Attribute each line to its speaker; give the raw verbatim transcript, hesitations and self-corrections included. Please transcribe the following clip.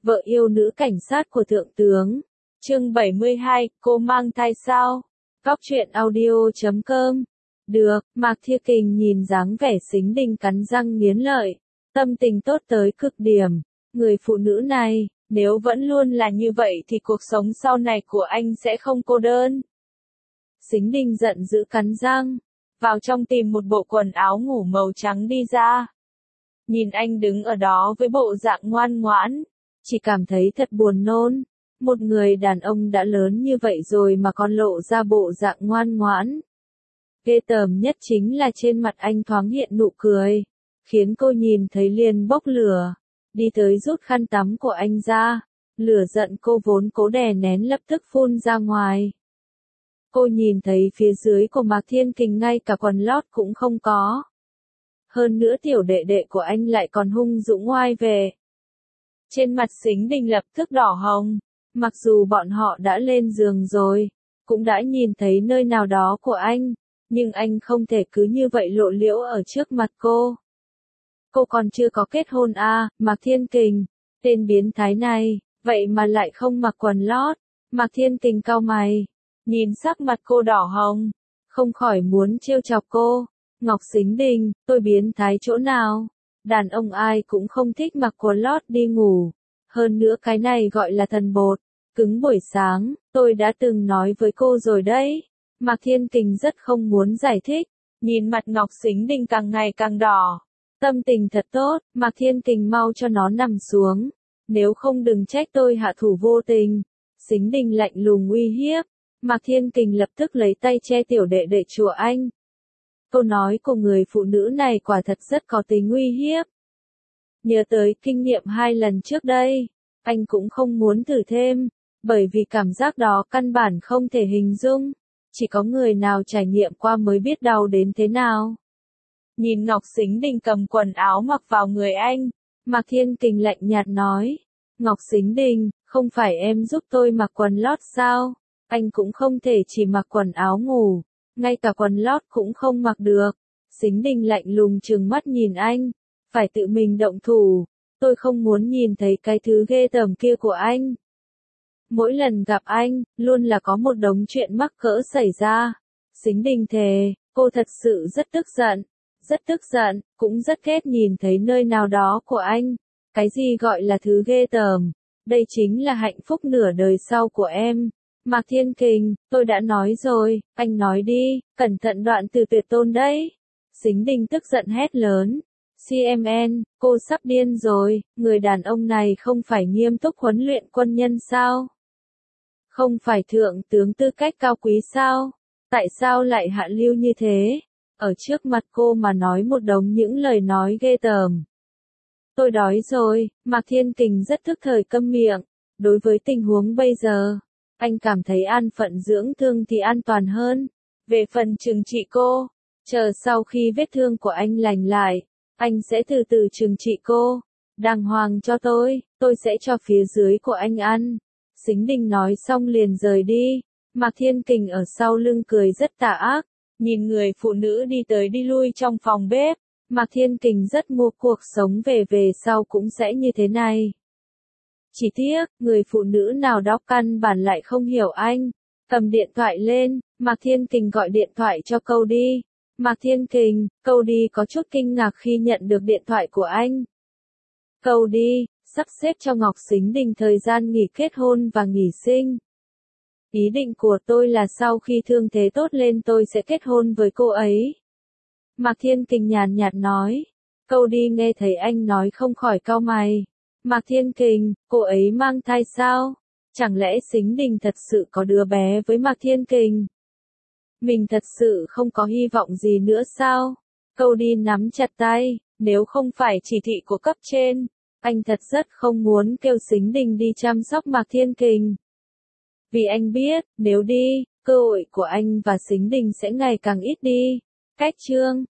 Speaker 1: vợ yêu nữ cảnh sát của thượng tướng. Chương bảy mươi hai, cô mang thai sao? Góc truyện audio chấm com. Được, Mạc Thiên Kình nhìn dáng vẻ Sính Đình cắn răng nghiến lợi, tâm tình tốt tới cực điểm. Người phụ nữ này, nếu vẫn luôn là như vậy thì cuộc sống sau này của anh sẽ không cô đơn. Sính Đình giận dữ cắn răng, vào trong tìm một bộ quần áo ngủ màu trắng đi ra. Nhìn anh đứng ở đó với bộ dạng ngoan ngoãn, chỉ cảm thấy thật buồn nôn. Một người đàn ông đã lớn như vậy rồi mà còn lộ ra bộ dạng ngoan ngoãn. Ghê tởm nhất chính là trên mặt anh thoáng hiện nụ cười, khiến cô nhìn thấy liền bốc lửa. Đi tới rút khăn tắm của anh ra, lửa giận cô vốn cố đè nén lập tức phun ra ngoài. Cô nhìn thấy phía dưới của Mạc Thiên Kình ngay cả quần lót cũng không có. Hơn nữa tiểu đệ đệ của anh lại còn hung dũng oai về. Trên mặt Sính Đình lập tức đỏ hồng, mặc dù bọn họ đã lên giường rồi, cũng đã nhìn thấy nơi nào đó của anh, nhưng anh không thể cứ như vậy lộ liễu ở trước mặt cô. Cô còn chưa có kết hôn à, Mạc Thiên Kình, tên biến thái này, vậy mà lại không mặc quần lót. Mạc Thiên Kình cau mày, nhìn sắc mặt cô đỏ hồng, không khỏi muốn trêu chọc cô. Ngọc Sính Đình, tôi biến thái chỗ nào? Đàn ông ai cũng không thích mặc quần lót đi ngủ. Hơn nữa cái này gọi là thần bột, cứng buổi sáng, tôi đã từng nói với cô rồi đấy. Mạc Thiên Kình rất không muốn giải thích, nhìn mặt Ngọc Sính Đình càng ngày càng đỏ. Tâm tình thật tốt, Mạc Thiên Kình mau cho nó nằm xuống, nếu không đừng trách tôi hạ thủ vô tình. Sính Đình lạnh lùng uy hiếp, Mạc Thiên Kình lập tức lấy tay che tiểu đệ đệ chùa anh. Câu nói của người phụ nữ này quả thật rất có tính uy hiếp. Nhớ tới kinh nghiệm hai lần trước đây, anh cũng không muốn thử thêm, bởi vì cảm giác đó căn bản không thể hình dung, chỉ có người nào trải nghiệm qua mới biết đau đến thế nào. Nhìn Ngọc Sính Đình cầm quần áo mặc vào người anh, Mạc Thiên Kình lạnh nhạt nói, Ngọc Sính Đình, không phải em giúp tôi mặc quần lót sao? Anh cũng không thể chỉ mặc quần áo ngủ, ngay cả quần lót cũng không mặc được. Sính Đình lạnh lùng trừng mắt nhìn anh, phải tự mình động thủ, tôi không muốn nhìn thấy cái thứ ghê tởm kia của anh. Mỗi lần gặp anh, luôn là có một đống chuyện mắc cỡ xảy ra. Sính Đình thề, cô thật sự rất tức giận, rất tức giận, cũng rất ghét nhìn thấy nơi nào đó của anh. Cái gì gọi là thứ ghê tởm, đây chính là hạnh phúc nửa đời sau của em. Mạc Thiên Kình, tôi đã nói rồi, anh nói đi, cẩn thận đoạn từ tuyệt tôn đấy. Sính Đình tức giận hét lớn. xê em en, cô sắp điên rồi, người đàn ông này không phải nghiêm túc huấn luyện quân nhân sao? Không phải thượng tướng tư cách cao quý sao? Tại sao lại hạ lưu như thế? Ở trước mặt cô mà nói một đống những lời nói ghê tởm. Tôi đói rồi, Mạc Thiên Kình rất thức thời câm miệng. Đối với tình huống bây giờ, anh cảm thấy an phận dưỡng thương thì an toàn hơn. Về phần trừng trị cô, chờ sau khi vết thương của anh lành lại, anh sẽ từ từ trừng trị cô. Đàng hoàng cho tôi, tôi sẽ cho phía dưới của anh ăn. Sính Đình nói xong liền rời đi. Mạc Thiên Kình ở sau lưng cười rất tà ác, nhìn người phụ nữ đi tới đi lui trong phòng bếp. Mạc Thiên Kình rất mua cuộc sống về về sau cũng sẽ như thế này. Chỉ tiếc, người phụ nữ nào đó căn bản lại không hiểu anh. Cầm điện thoại lên, Mạc Thiên Kình gọi điện thoại cho Câu Đi. Mạc Thiên Kình, Câu Đi có chút kinh ngạc khi nhận được điện thoại của anh. Câu Đi, sắp xếp cho Ngọc Sính Đình thời gian nghỉ kết hôn và nghỉ sinh. Ý định của tôi là sau khi thương thế tốt lên tôi sẽ kết hôn với cô ấy. Mạc Thiên Kình nhàn nhạt nói. Câu Đi nghe thấy anh nói không khỏi cau mày. Mạc Thiên Kình, cô ấy mang thai sao? Chẳng lẽ Sính Đình thật sự có đứa bé với Mạc Thiên Kình? Mình thật sự không có hy vọng gì nữa sao? Câu Đi nắm chặt tay, nếu không phải chỉ thị của cấp trên, anh thật rất không muốn kêu Sính Đình đi chăm sóc Mạc Thiên Kình. Vì anh biết, nếu đi, cơ hội của anh và Sính Đình sẽ ngày càng ít đi. Cách chương